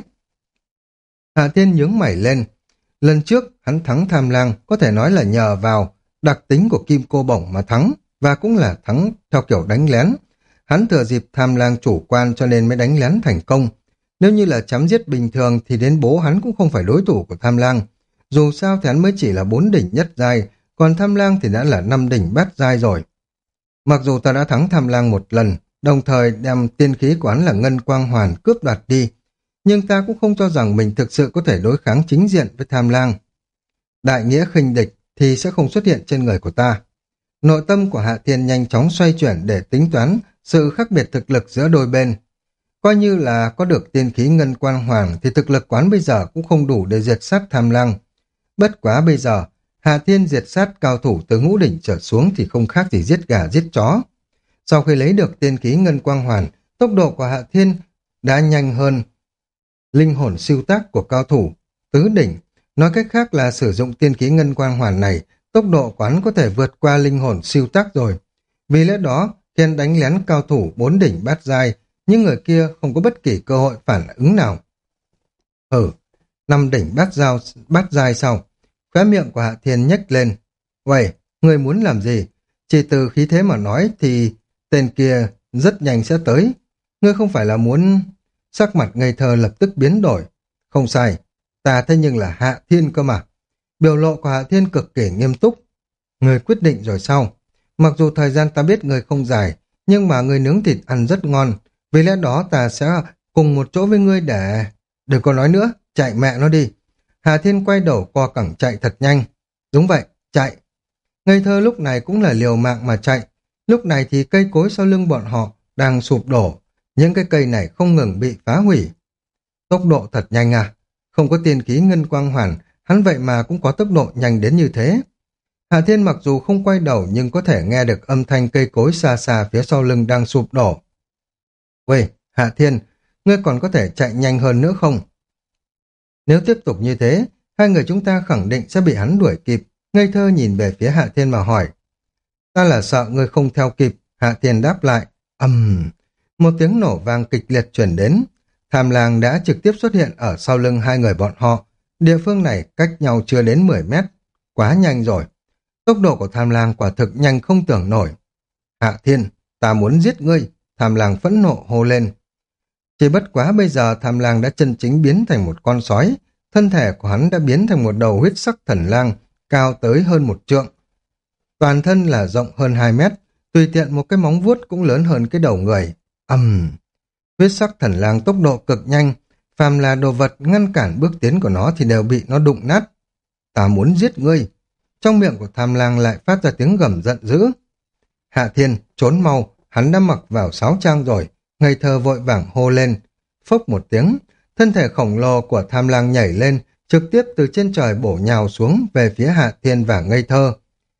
Hạ Thiên nhướng mày lên. Lần trước hắn thắng Tham Lang có thể nói là nhờ vào đặc tính của kim cô bổng mà thắng, và cũng là thắng theo kiểu đánh lén. hắn thừa dịp Tham Lang chủ quan cho nên mới đánh lén thành công. Nếu như là chém giết bình thường thì đến bố hắn cũng không phải đối thủ của Tham Lang. Dù sao thì hắn mới chỉ là bốn đỉnh nhất giai, còn Tham Lang thì đã là năm đỉnh bát giai rồi. Mặc dù ta đã thắng Tham Lang một lần, đồng thời đem tiên khí của hắn là Ngân Quang Hoàn cướp đoạt đi, nhưng ta cũng không cho rằng mình thực sự có thể đối kháng chính diện với Tham Lang. Đại nghĩa khinh địch thì sẽ không xuất hiện trên người của ta. Nội tâm của Hạ Thiên nhanh chóng xoay chuyển để tính toán sự khác biệt thực lực giữa đôi bên. Coi như là có được tiên khí Ngân Quang Hoàn thì thực lực quán bây giờ cũng không đủ để diệt sát Tham Lang. Bất quá bây giờ, Hạ Thiên diệt sát cao thủ từ ngũ đỉnh trở xuống thì không khác gì giết gà giết chó. Sau khi lấy được tiên khí Ngân Quang Hoàn, tốc độ của Hạ Thiên đã nhanh hơn linh hồn siêu tác của cao thủ tứ đỉnh. Nói cách khác là sử dụng tiên khí Ngân Quang Hoàn này, tốc độ quán có thể vượt qua linh hồn siêu tác rồi. Vì lẽ đó, khi đánh lén cao thủ bốn đỉnh bát giai, những người kia không có bất kỳ cơ hội phản ứng nào. Ừ, năm đỉnh bát giao bát giai sau, khóe miệng của Hạ Thiên nhếch lên. Vậy, người muốn làm gì? Chỉ từ khí thế mà nói thì tên kia rất nhanh sẽ tới. Ngươi không phải là muốn... Sắc mặt ngây thơ lập tức biến đổi. Không sai, ta thế nhưng là Hạ Thiên cơ mà. Biểu lộ của Hạ Thiên cực kỳ nghiêm túc. Người quyết định rồi sao? Mặc dù thời gian ta biết người không dài, nhưng mà người nướng thịt ăn rất ngon. Vì lẽ đó ta sẽ cùng một chỗ với ngươi để... Đừng có nói nữa, chạy mẹ nó đi. Hạ Thiên quay đầu co cẳng chạy thật nhanh. Đúng vậy, chạy. Ngây thơ lúc này cũng là liều mạng mà chạy. Lúc này thì cây cối sau lưng bọn họ đang sụp đổ. Những cái cây này không ngừng bị phá hủy. Tốc độ thật nhanh à. Không có tiên khí Ngân Quang Hoàn, hắn vậy mà cũng có tốc độ nhanh đến như thế. Hạ Thiên mặc dù không quay đầu nhưng có thể nghe được âm thanh cây cối xa xa phía sau lưng đang sụp đổ. Uầy, Hạ Thiên, ngươi còn có thể chạy nhanh hơn nữa không? Nếu tiếp tục như thế, hai người chúng ta khẳng định sẽ bị hắn đuổi kịp. Ngây thơ nhìn về phía Hạ Thiên mà hỏi. Ta là sợ ngươi không theo kịp. Hạ Thiên đáp lại. Ầm, um, một tiếng nổ vang kịch liệt truyền đến. Tham Lang đã trực tiếp xuất hiện ở sau lưng hai người bọn họ. Địa phương này cách nhau chưa đến mười mét. Quá nhanh rồi. Tốc độ của Tham Lang quả thực nhanh không tưởng nổi. Hạ Thiên, ta muốn giết ngươi. Tham Lang phẫn nộ hô lên. Chỉ bất quá bây giờ Tham Lang đã chân chính biến thành một con sói. Thân thể của hắn đã biến thành một đầu huyết sắc thần lang, cao tới hơn một trượng. Toàn thân là rộng hơn hai mét, tùy tiện một cái móng vuốt cũng lớn hơn cái đầu người. Ầm! Uhm. Huyết sắc thần lang tốc độ cực nhanh, phàm là đồ vật ngăn cản bước tiến của nó thì đều bị nó đụng nát. Ta muốn giết ngươi. Trong miệng của Tham Lang lại phát ra tiếng gầm giận dữ. Hạ Thiên, trốn mau, hắn đã mặc vào sáo trang rồi. Ngây thơ vội vàng hô lên. Phốc một tiếng, thân thể khổng lồ của Tham Lang nhảy lên, trực tiếp từ trên trời bổ nhào xuống về phía Hạ Thiên và Ngây thơ.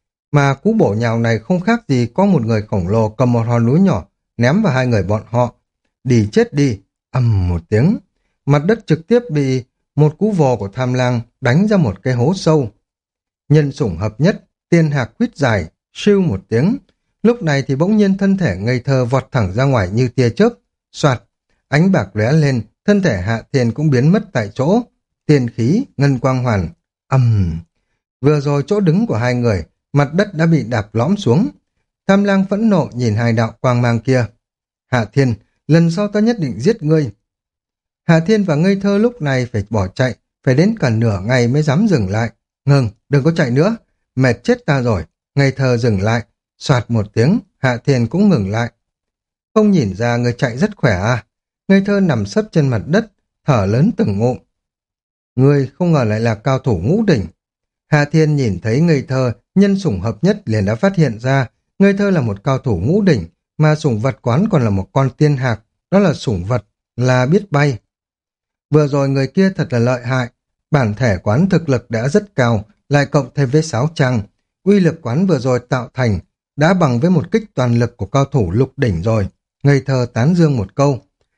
Mà cú bổ nhào này không khác gì có một người khổng lồ cầm một hòn núi nhỏ, ném vào hai người bọn họ. Đi chết đi, ầm một tiếng. Mặt đất trực tiếp bị một cú vồ của Tham Lang đánh ra một cái hố sâu. Nhân sủng hợp nhất, tiên hạc quýt dài, siêu một tiếng. Lúc này thì bỗng nhiên thân thể Ngây thơ vọt thẳng ra ngoài như tia chớp. Soạt, ánh bạc lóe lên, thân thể Hạ Thiên cũng biến mất tại chỗ. Tiên khí, Ngân Quang Hoàn, ầm. Vừa rồi chỗ đứng của hai người, mặt đất đã bị đạp lõm xuống. Tham Lang phẫn nộ nhìn hai đạo quang mang kia. Hạ Thiên, lần sau ta nhất định giết ngươi. Hạ Thiên và Ngây thơ lúc này phải bỏ chạy, phải đến cả nửa ngày mới dám dừng lại. Ngừng, đừng có chạy nữa, mệt chết ta rồi. Ngây thơ dừng lại, soạt một tiếng, Hạ Thiên cũng ngừng lại. Không nhìn ra người chạy rất khỏe à? Ngây thơ nằm sấp trên mặt đất, thở lớn từng ngụm. Ngươi không ngờ lại là cao thủ ngũ đỉnh. Hạ Thiên nhìn thấy Ngây thơ, nhân sủng hợp nhất liền đã phát hiện ra, Ngây thơ là một cao thủ ngũ đỉnh, mà sủng vật quán còn là một con tiên hạc, đó là sủng vật, là biết bay. Vừa rồi người kia thật là lợi hại, bản thể quán thực lực đã rất cao, lại cộng thêm với sáo trang, uy lực quán vừa rồi tạo thành, đã bằng với một kích toàn lực của cao thủ lục đỉnh rồi. Ngây thơ tán dương một câu.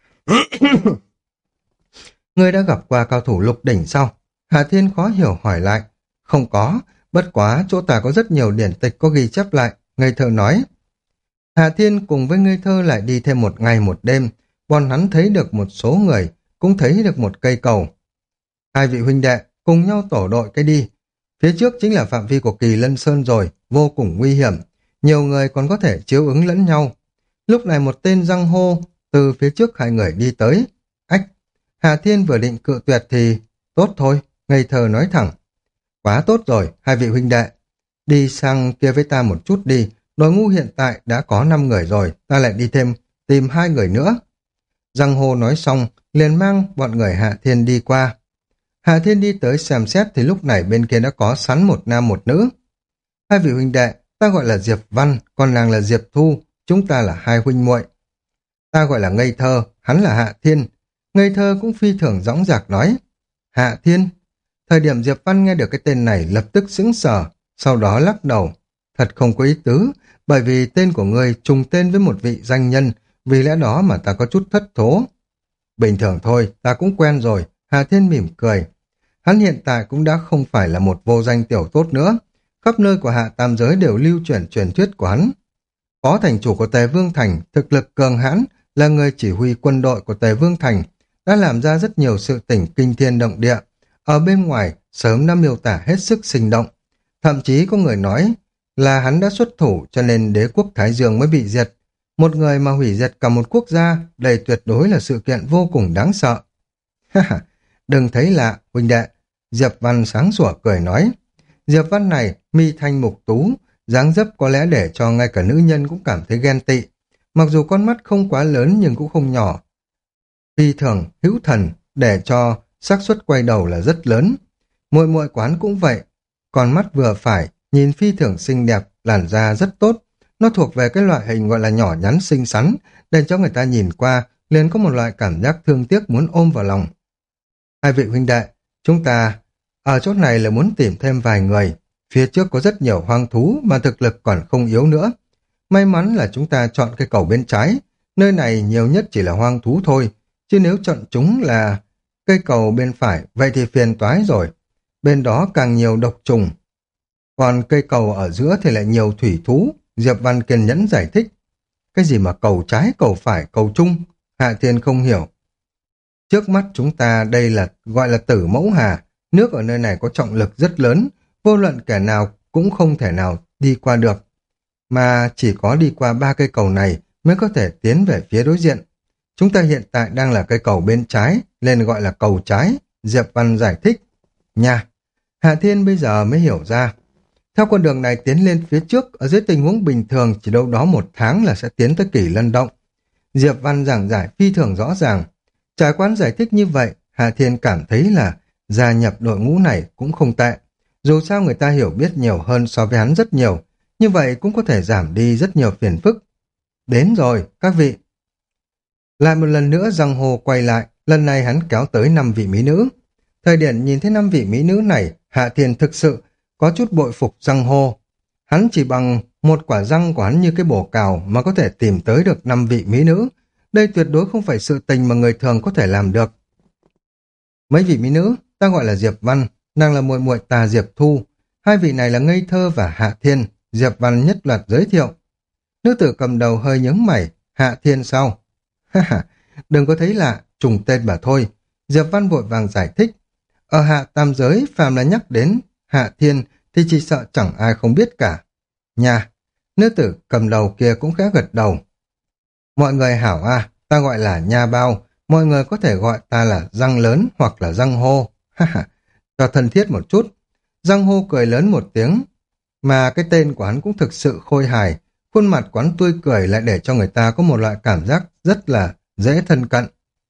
Ngươi đã gặp qua cao thủ lục đỉnh sao? Hạ Thiên khó hiểu hỏi lại. Không có, bất quá chỗ ta có rất nhiều điển tịch có ghi chép lại. Ngây thơ nói. Hạ Thiên cùng với Ngây thơ lại đi thêm một ngày một đêm. Bọn hắn thấy được một số người, cũng thấy được một cây cầu. Hai vị huynh đệ cùng nhau tổ đội cái đi. Phía trước chính là phạm vi của Kỳ Lân Sơn rồi, vô cùng nguy hiểm. Nhiều người còn có thể chiếu ứng lẫn nhau. Lúc này một tên răng hô từ phía trước hai người đi tới. Ách! Hà Thiên vừa định cự tuyệt thì tốt thôi, ngây thơ nói thẳng. Quá tốt rồi, hai vị huynh đệ. Đi sang kia với ta một chút đi, đội ngũ hiện tại đã có năm người rồi, ta lại đi thêm, tìm hai người nữa. Giang Hồ nói xong, liền mang bọn người Hạ Thiên đi qua. Hạ Thiên đi tới xem xét thì lúc này bên kia đã có sẵn một nam một nữ. Hai vị huynh đệ, ta gọi là Diệp Văn, còn nàng là Diệp Thu, chúng ta là hai huynh muội. Ta gọi là Ngây Thơ, hắn là Hạ Thiên. Ngây Thơ cũng phi thường dõng dạc nói. Hạ Thiên? Thời điểm Diệp Văn nghe được cái tên này lập tức sững sờ, sau đó lắc đầu. Thật không có ý tứ, bởi vì tên của ngươi trùng tên với một vị danh nhân, vì lẽ đó mà ta có chút thất thố. Bình thường thôi, ta cũng quen rồi, Hà Thiên mỉm cười. Hắn hiện tại cũng đã không phải là một vô danh tiểu tốt nữa. Khắp nơi của Hạ Tam Giới đều lưu truyền truyền thuyết của hắn. Phó thành chủ của Tề Vương Thành, thực lực cường hãn, là người chỉ huy quân đội của Tề Vương Thành, đã làm ra rất nhiều sự tình kinh thiên động địa. Ở bên ngoài, sớm đã miêu tả hết sức sinh động. Thậm chí có người nói là hắn đã xuất thủ cho nên đế quốc Thái Dương mới bị diệt. Một người mà hủy diệt cả một quốc gia, đây tuyệt đối là sự kiện vô cùng đáng sợ. Đừng thấy lạ, huynh đệ. Diệp Văn sáng sủa cười nói. Diệp Văn này, mi thanh mục tú, dáng dấp có lẽ để cho ngay cả nữ nhân cũng cảm thấy ghen tị. Mặc dù con mắt không quá lớn nhưng cũng không nhỏ. Phi thường, hữu thần, để cho xác suất quay đầu là rất lớn. Muội muội quán cũng vậy. Con mắt vừa phải, nhìn phi thường xinh đẹp, làn da rất tốt. Nó thuộc về cái loại hình gọi là nhỏ nhắn xinh xắn, để cho người ta nhìn qua, liền có một loại cảm giác thương tiếc muốn ôm vào lòng. Hai vị huynh đệ, chúng ta ở chỗ này là muốn tìm thêm vài người. Phía trước có rất nhiều hoang thú mà thực lực còn không yếu nữa. May mắn là chúng ta chọn cái cầu bên trái. Nơi này nhiều nhất chỉ là hoang thú thôi. Chứ nếu chọn chúng là cây cầu bên phải, vậy thì phiền toái rồi. Bên đó càng nhiều độc trùng. Còn cây cầu ở giữa thì lại nhiều thủy thú. Diệp Văn kiên nhẫn giải thích. Cái gì mà cầu trái, cầu phải, cầu chung? Hạ Thiên không hiểu. Trước mắt chúng ta đây là gọi là Tử Mẫu Hà. Nước ở nơi này có trọng lực rất lớn. Vô luận kẻ nào cũng không thể nào đi qua được. Mà chỉ có đi qua ba cây cầu này mới có thể tiến về phía đối diện. Chúng ta hiện tại đang là cây cầu bên trái, nên gọi là cầu trái. Diệp Văn giải thích. Nha! Hạ Thiên bây giờ mới hiểu ra. Theo con đường này tiến lên phía trước, ở dưới tình huống bình thường chỉ đâu đó một tháng là sẽ tiến tới Kỷ Lân Động. Diệp Văn giảng giải phi thường rõ ràng. Trải qua giải thích như vậy, Hạ Thiên cảm thấy là gia nhập đội ngũ này cũng không tệ. Dù sao người ta hiểu biết nhiều hơn so với hắn rất nhiều, như vậy cũng có thể giảm đi rất nhiều phiền phức. Đến rồi, các vị. Lại một lần nữa Giang Hồ quay lại, lần này hắn kéo tới năm vị mỹ nữ. Thời điểm nhìn thấy năm vị mỹ nữ này, Hạ Thiên thực sự có chút bội phục Giang Hồ. Hắn chỉ bằng một quả răng của hắn như cái bổ cào mà có thể tìm tới được năm vị mỹ nữ. Đây tuyệt đối không phải sự tình mà người thường có thể làm được. Mấy vị mỹ nữ, ta gọi là Diệp Văn, nàng là muội muội ta Diệp Thu. Hai vị này là Ngây Thơ và Hạ Thiên. Diệp Văn nhất loạt giới thiệu. Nữ tử cầm đầu hơi nhướng mày. Hạ Thiên sao? Ha ha, đừng có thấy lạ, trùng tên mà thôi. Diệp Văn vội vàng giải thích. Ở Hạ Tam Giới, phàm là nhắc đến Hạ Thiên thì chỉ sợ chẳng ai không biết cả. Nha, nữ tử cầm đầu kia cũng khẽ gật đầu. Mọi người hảo à, ta gọi là Nha Bao, mọi người có thể gọi ta là Răng Lớn hoặc là Răng Hô. Ha ha, cho thân thiết một chút. Răng Hô cười lớn một tiếng, mà cái tên của hắn cũng thực sự khôi hài, khuôn mặt quán tươi cười lại để cho người ta có một loại cảm giác rất là dễ thân cận.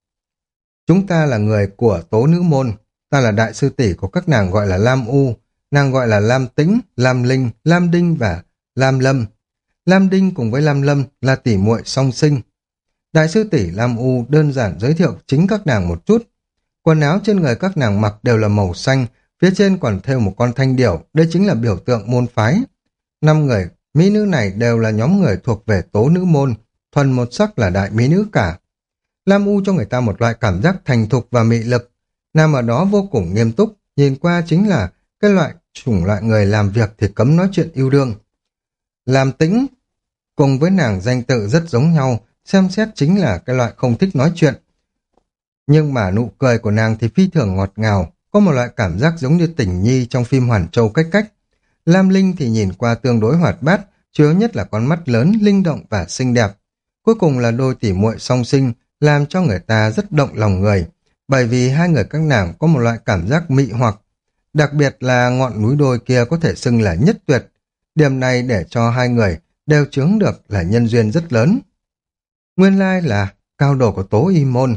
Chúng ta là người của Tố Nữ Môn, ta là đại sư tỷ của các nàng gọi là Lam U, nàng gọi là Lam Tĩnh, Lam Linh, Lam Đinh và Lam Lâm. Lam Đinh cùng với Lam Lâm là tỷ muội song sinh. Đại sư tỷ Lam U đơn giản giới thiệu chính các nàng một chút. Quần áo trên người các nàng mặc đều là màu xanh, phía trên còn thêu một con thanh điểu, đây chính là biểu tượng môn phái. Năm người mỹ nữ này đều là nhóm người thuộc về Tố Nữ Môn, thuần một sắc là đại mỹ nữ cả. Lam U cho người ta một loại cảm giác thành thục và mị lực, nằm ở đó vô cùng nghiêm túc, nhìn qua chính là cái loại chủng loại người làm việc thì cấm nói chuyện yêu đương. Lam Tĩnh cùng với nàng danh tự rất giống nhau, xem xét chính là cái loại không thích nói chuyện. Nhưng mà nụ cười của nàng thì phi thường ngọt ngào, có một loại cảm giác giống như Tình Nhi trong phim Hoàn Châu Cách Cách. Lam Linh thì nhìn qua tương đối hoạt bát, chứa nhất là con mắt lớn, linh động và xinh đẹp. Cuối cùng là đôi tỉ muội song sinh, làm cho người ta rất động lòng người, bởi vì hai người các nàng có một loại cảm giác mị hoặc. Đặc biệt là ngọn núi đôi kia có thể xưng là nhất tuyệt. Điểm này để cho hai người đều chướng được là nhân duyên rất lớn. Nguyên lai là cao đồ của Tố Y Môn,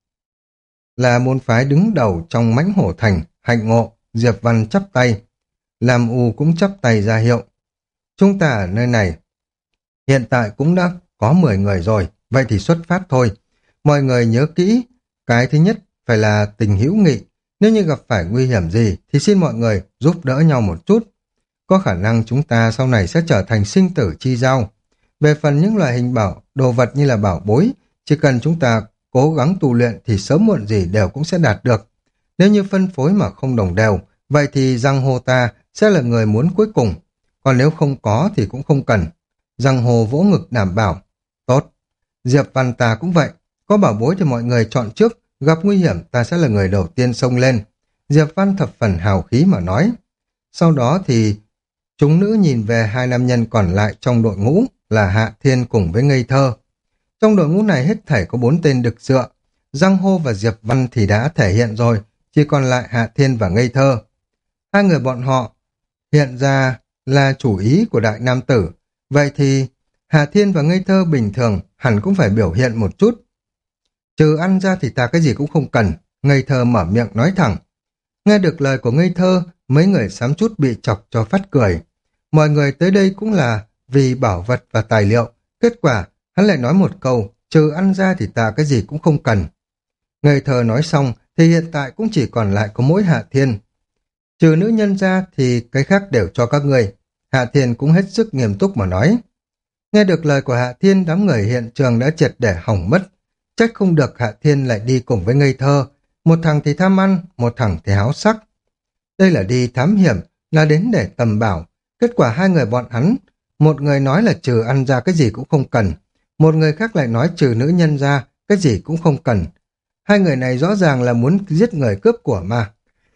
là môn phái đứng đầu trong Mãnh Hổ Thành, hạnh ngộ. Diệp Văn chắp tay, Lam U cũng chắp tay ra hiệu. Chúng ta ở nơi này hiện tại cũng đã có mười người rồi, vậy thì xuất phát thôi. Mọi người nhớ kỹ, cái thứ nhất phải là tình hữu nghị. Nếu như gặp phải nguy hiểm gì thì xin mọi người giúp đỡ nhau một chút. Có khả năng chúng ta sau này sẽ trở thành sinh tử chi giao. Về phần những loại hình bảo, đồ vật như là bảo bối, chỉ cần chúng ta cố gắng tu luyện thì sớm muộn gì đều cũng sẽ đạt được. Nếu như phân phối mà không đồng đều, vậy thì Giang Hồ ta sẽ là người muốn cuối cùng. Còn nếu không có thì cũng không cần. Giang Hồ vỗ ngực đảm bảo. Tốt. Diệp Văn ta cũng vậy. Có bảo bối thì mọi người chọn trước. Gặp nguy hiểm ta sẽ là người đầu tiên xông lên. Diệp Văn thập phần hào khí mà nói. Sau đó thì chúng nữ nhìn về hai nam nhân còn lại trong đội ngũ là Hạ Thiên cùng với Ngây Thơ. Trong đội ngũ này hết thảy có bốn tên đực dựa. Giang Hồ và Diệp Văn thì đã thể hiện rồi, chỉ còn lại Hạ Thiên và Ngây Thơ. Hai người bọn họ hiện ra là chủ ý của đại nam tử. Vậy thì Hạ Thiên và Ngây Thơ bình thường hẳn cũng phải biểu hiện một chút. Trừ ăn ra thì ta cái gì cũng không cần. Ngây Thơ mở miệng nói thẳng. Nghe được lời của Ngây Thơ, mấy người xám chút bị chọc cho phát cười. Mọi người tới đây cũng là vì bảo vật và tài liệu. Kết quả, hắn lại nói một câu, trừ ăn ra thì ta cái gì cũng không cần. Ngây Thơ nói xong thì hiện tại cũng chỉ còn lại có mỗi Hạ Thiên. Trừ nữ nhân ra thì cái khác đều cho các người. Hạ Thiên cũng hết sức nghiêm túc mà nói. Nghe được lời của Hạ Thiên, đám người hiện trường đã triệt để hỏng mất. Trách không được Hạ Thiên lại đi cùng với Ngây Thơ. Một thằng thì tham ăn, một thằng thì háo sắc. Đây là đi thám hiểm, là đến để tầm bảo. Kết quả hai người bọn hắn, một người nói là trừ ăn ra cái gì cũng không cần. Một người khác lại nói trừ nữ nhân ra, cái gì cũng không cần. Hai người này rõ ràng là muốn giết người cướp của mà.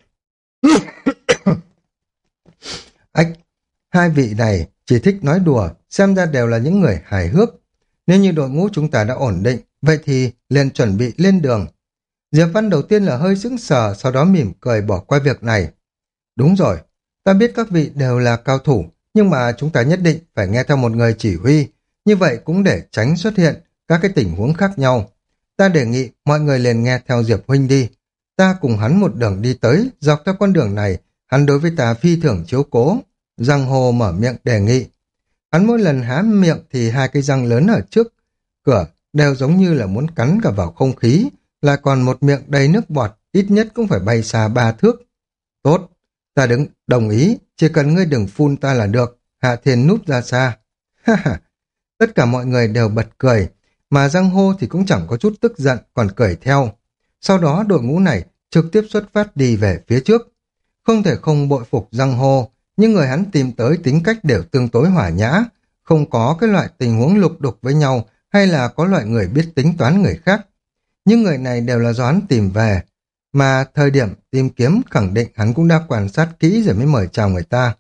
Ách, hai vị này chỉ thích nói đùa, xem ra đều là những người hài hước. Nếu như đội ngũ chúng ta đã ổn định, vậy thì liền chuẩn bị lên đường. Diệp Văn đầu tiên là hơi sững sờ, sau đó mỉm cười bỏ qua việc này. Đúng rồi, ta biết các vị đều là cao thủ, nhưng mà chúng ta nhất định phải nghe theo một người chỉ huy, như vậy cũng để tránh xuất hiện các cái tình huống khác nhau. Ta đề nghị mọi người liền nghe theo Diệp Huynh đi. Ta cùng hắn một đường đi tới, dọc theo con đường này, hắn đối với ta phi thường chiếu cố. Giang Hồ mở miệng đề nghị. Hắn mỗi lần há miệng thì hai cái răng lớn ở trước cửa đều giống như là muốn cắn cả vào không khí, là còn một miệng đầy nước bọt, ít nhất cũng phải bay xa ba thước. Tốt, ta đứng đồng ý, chỉ cần ngươi đừng phun ta là được. Hạ Thiên núp ra xa. Ha ha, tất cả mọi người đều bật cười, mà Giang Hồ thì cũng chẳng có chút tức giận, còn cười theo. Sau đó đội ngũ này trực tiếp xuất phát đi về phía trước. Không thể không bội phục Giang Hồ, nhưng người hắn tìm tới tính cách đều tương đối hòa nhã, không có cái loại tình huống lục đục với nhau hay là có loại người biết tính toán người khác. Những người này đều là do hắn tìm về, mà thời điểm tìm kiếm khẳng định hắn cũng đã quan sát kỹ rồi mới mời chào người ta.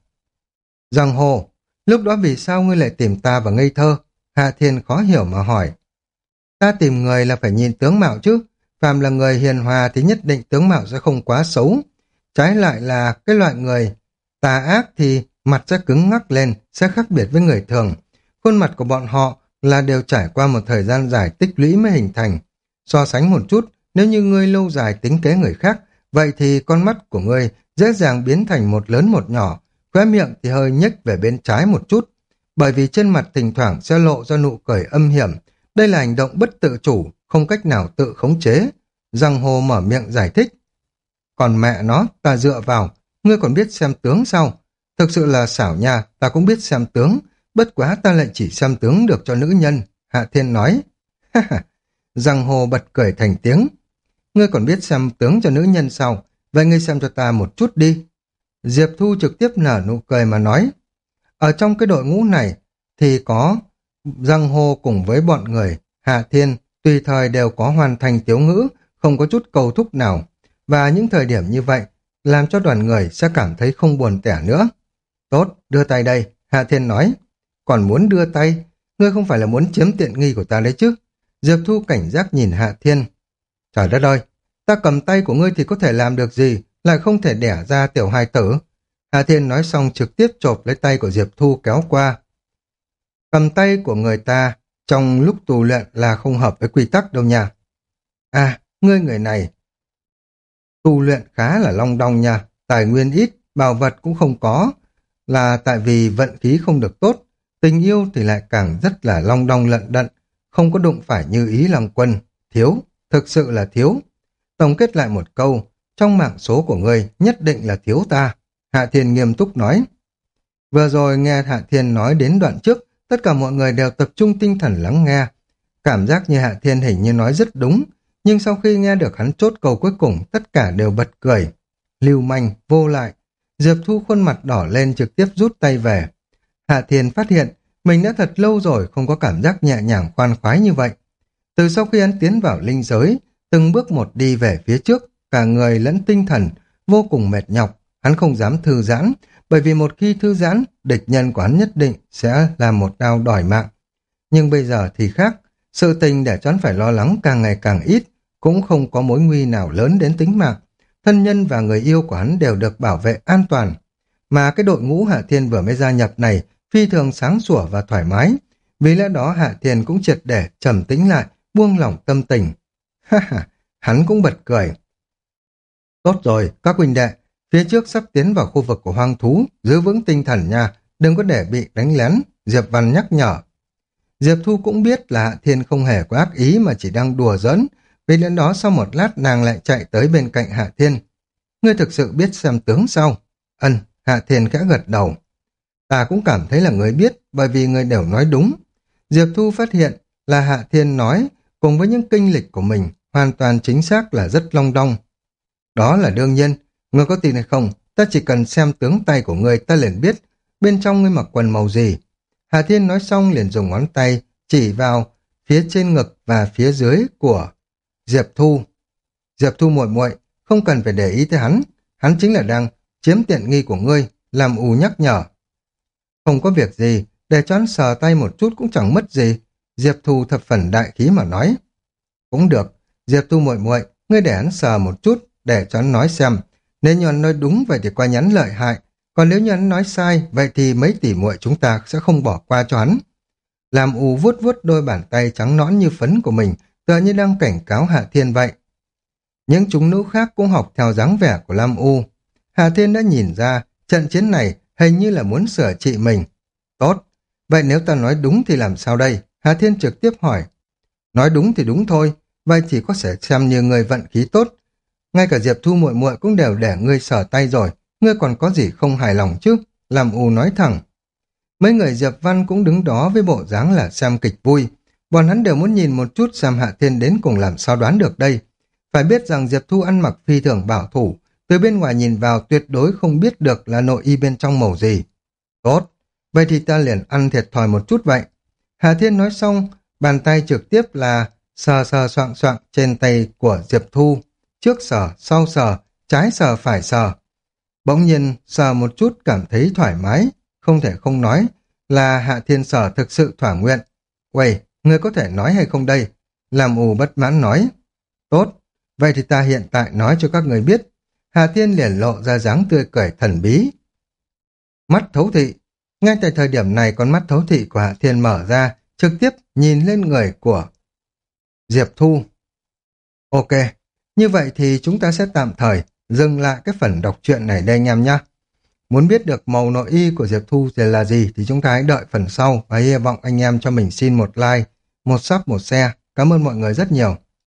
Giang Hồ, lúc đó vì sao ngươi lại tìm ta và Ngây Thơ? Hạ Thiên khó hiểu mà hỏi. Ta tìm người là phải nhìn tướng mạo chứ, phàm là người hiền hòa thì nhất định tướng mạo sẽ không quá xấu. Trái lại là cái loại người tà ác thì mặt sẽ cứng ngắc lên, sẽ khác biệt với người thường. Khuôn mặt của bọn họ là đều trải qua một thời gian dài tích lũy mới hình thành. So sánh một chút, nếu như ngươi lâu dài tính kế người khác, vậy thì con mắt của ngươi dễ dàng biến thành một lớn một nhỏ, khóe miệng thì hơi nhếch về bên trái một chút, bởi vì trên mặt thỉnh thoảng sẽ lộ ra nụ cười âm hiểm. Đây là hành động bất tự chủ, không cách nào tự khống chế. Giang Hồ mở miệng giải thích. Còn mẹ nó, ta dựa vào, ngươi còn biết xem tướng sao? Thực sự là xảo nha, ta cũng biết xem tướng, bất quá ta lại chỉ xem tướng được cho nữ nhân. Hạ Thiên nói. Ha ha. Giang Hồ bật cười thành tiếng. Ngươi còn biết xem tướng cho nữ nhân sao? Vậy ngươi xem cho ta một chút đi. Diệp Thu trực tiếp nở nụ cười mà nói. Ở trong cái đội ngũ này thì có Giang Hồ cùng với bọn người Hạ Thiên tùy thời đều có hoàn thành tiếu ngữ, không có chút cầu thúc nào. Và những thời điểm như vậy làm cho đoàn người sẽ cảm thấy không buồn tẻ nữa. Tốt, đưa tay đây, Hạ Thiên nói. Còn muốn đưa tay? ngươi không phải là muốn chiếm tiện nghi của ta đấy chứ? Diệp Thu cảnh giác nhìn Hạ Thiên. Trời đất ơi, ta cầm tay của ngươi thì có thể làm được gì, lại không thể đẻ ra tiểu hài tử. Hạ Thiên nói xong trực tiếp chộp lấy tay của Diệp Thu kéo qua. Cầm tay của người ta trong lúc tu luyện là không hợp với quy tắc đâu nha. À, ngươi người này tu luyện khá là long đong nha, tài nguyên ít, bảo vật cũng không có, là tại vì vận khí không được tốt, tình yêu thì lại càng rất là long đong lận đận, không có đụng phải như ý Lăng Quân, thiếu, thực sự là thiếu. Tổng kết lại một câu, trong mạng số của ngươi nhất định là thiếu ta. Hạ Thiên nghiêm túc nói. Vừa rồi nghe Hạ Thiên nói đến đoạn trước, tất cả mọi người đều tập trung tinh thần lắng nghe. Cảm giác như Hạ Thiên hình như nói rất đúng, nhưng sau khi nghe được hắn chốt câu cuối cùng, tất cả đều bật cười. Lưu manh, vô lại. Diệp Thu khuôn mặt đỏ lên trực tiếp rút tay về. Hạ Thiên phát hiện, mình đã thật lâu rồi không có cảm giác nhẹ nhàng khoan khoái như vậy. Từ sau khi hắn tiến vào linh giới, từng bước một đi về phía trước, cả người lẫn tinh thần, vô cùng mệt nhọc, hắn không dám thư giãn, bởi vì một khi thư giãn, địch nhân của hắn nhất định sẽ là một đao đòi mạng. Nhưng bây giờ thì khác, sự tình để cho hắn phải lo lắng càng ngày càng ít, cũng không có mối nguy nào lớn đến tính mạng. Thân nhân và người yêu của hắn đều được bảo vệ an toàn. Mà cái đội ngũ Hạ Thiên vừa mới gia nhập này phi thường sáng sủa và thoải mái. Vì lẽ đó Hạ Thiên cũng triệt để trầm tĩnh lại, buông lỏng tâm tình. Ha ha, hắn cũng bật cười. Tốt rồi, các huynh đệ, phía trước sắp tiến vào khu vực của hoang thú, giữ vững tinh thần nha, đừng có để bị đánh lén, Diệp Văn nhắc nhở. Diệp Thu cũng biết là Hạ Thiên không hề có ác ý mà chỉ đang đùa giỡn, vì lẽ đó sau một lát nàng lại chạy tới bên cạnh Hạ Thiên. Ngươi thực sự biết xem tướng sao? Ân, Hạ Thiên khẽ gật đầu. Ta cũng cảm thấy là ngươi biết, bởi vì ngươi đều nói đúng. Diệp Thu phát hiện là Hạ Thiên nói, cùng với những kinh lịch của mình, hoàn toàn chính xác là rất long đong. Đó là đương nhiên, ngươi có tin hay không, ta chỉ cần xem tướng tay của ngươi ta liền biết, bên trong ngươi mặc quần màu gì. Hạ Thiên nói xong liền dùng ngón tay chỉ vào phía trên ngực và phía dưới của Diệp Thu. Diệp Thu muội muội, không cần phải để ý tới hắn, hắn chính là đang chiếm tiện nghi của ngươi, làm ù nhắc nhở. Không có việc gì, để cho hắn sờ tay một chút cũng chẳng mất gì. Diệp Thu thập phần đại khí mà nói. Cũng được, Diệp Thu muội muội, ngươi để hắn sờ một chút, để cho hắn nói xem. Nếu như hắn nói đúng vậy thì coi nhắn lợi hại, còn nếu như hắn nói sai, vậy thì mấy tỷ muội chúng ta sẽ không bỏ qua cho hắn. Làm ù vuốt vuốt đôi bàn tay trắng nõn như phấn của mình, tựa như đang cảnh cáo Hạ Thiên vậy. Những chúng nữ khác cũng học theo dáng vẻ của Lam U. Hạ Thiên đã nhìn ra, trận chiến này hình như là muốn sửa trị mình. Tốt, vậy nếu ta nói đúng thì làm sao đây? Hạ Thiên trực tiếp hỏi. Nói đúng thì đúng thôi, vậy chỉ có thể xem như người vận khí tốt. Ngay cả Diệp Thu muội muội cũng đều để ngươi sở tay rồi, ngươi còn có gì không hài lòng chứ? Lam U nói thẳng. Mấy người Diệp Văn cũng đứng đó với bộ dáng là xem kịch vui. Bọn hắn đều muốn nhìn một chút xem Hạ Thiên đến cùng làm sao đoán được đây. Phải biết rằng Diệp Thu ăn mặc phi thường bảo thủ, từ bên ngoài nhìn vào tuyệt đối không biết được là nội y bên trong màu gì. Tốt, vậy thì ta liền ăn thiệt thòi một chút vậy. Hạ Thiên nói xong, bàn tay trực tiếp là sờ sờ soạng soạng trên tay của Diệp Thu. Trước sờ, sau sờ, trái sờ phải sờ. Bỗng nhiên sờ một chút cảm thấy thoải mái, không thể không nói là Hạ Thiên sờ thực sự thỏa nguyện. Uầy, ngươi có thể nói hay không đây? Làm ù bất mãn nói. Tốt, vậy thì ta hiện tại nói cho các người biết. Hạ Thiên liền lộ ra dáng tươi cười thần bí. Mắt thấu thị. Ngay tại thời điểm này con mắt thấu thị của Hạ Thiên mở ra, trực tiếp nhìn lên người của Diệp Thu. Ok, như vậy thì chúng ta sẽ tạm thời dừng lại cái phần đọc truyện này đây anh em nhé. Muốn biết được màu nội y của Diệp Thu là gì thì chúng ta hãy đợi phần sau và hy vọng anh em cho mình xin một like, một sub, một share. Cảm ơn mọi người rất nhiều.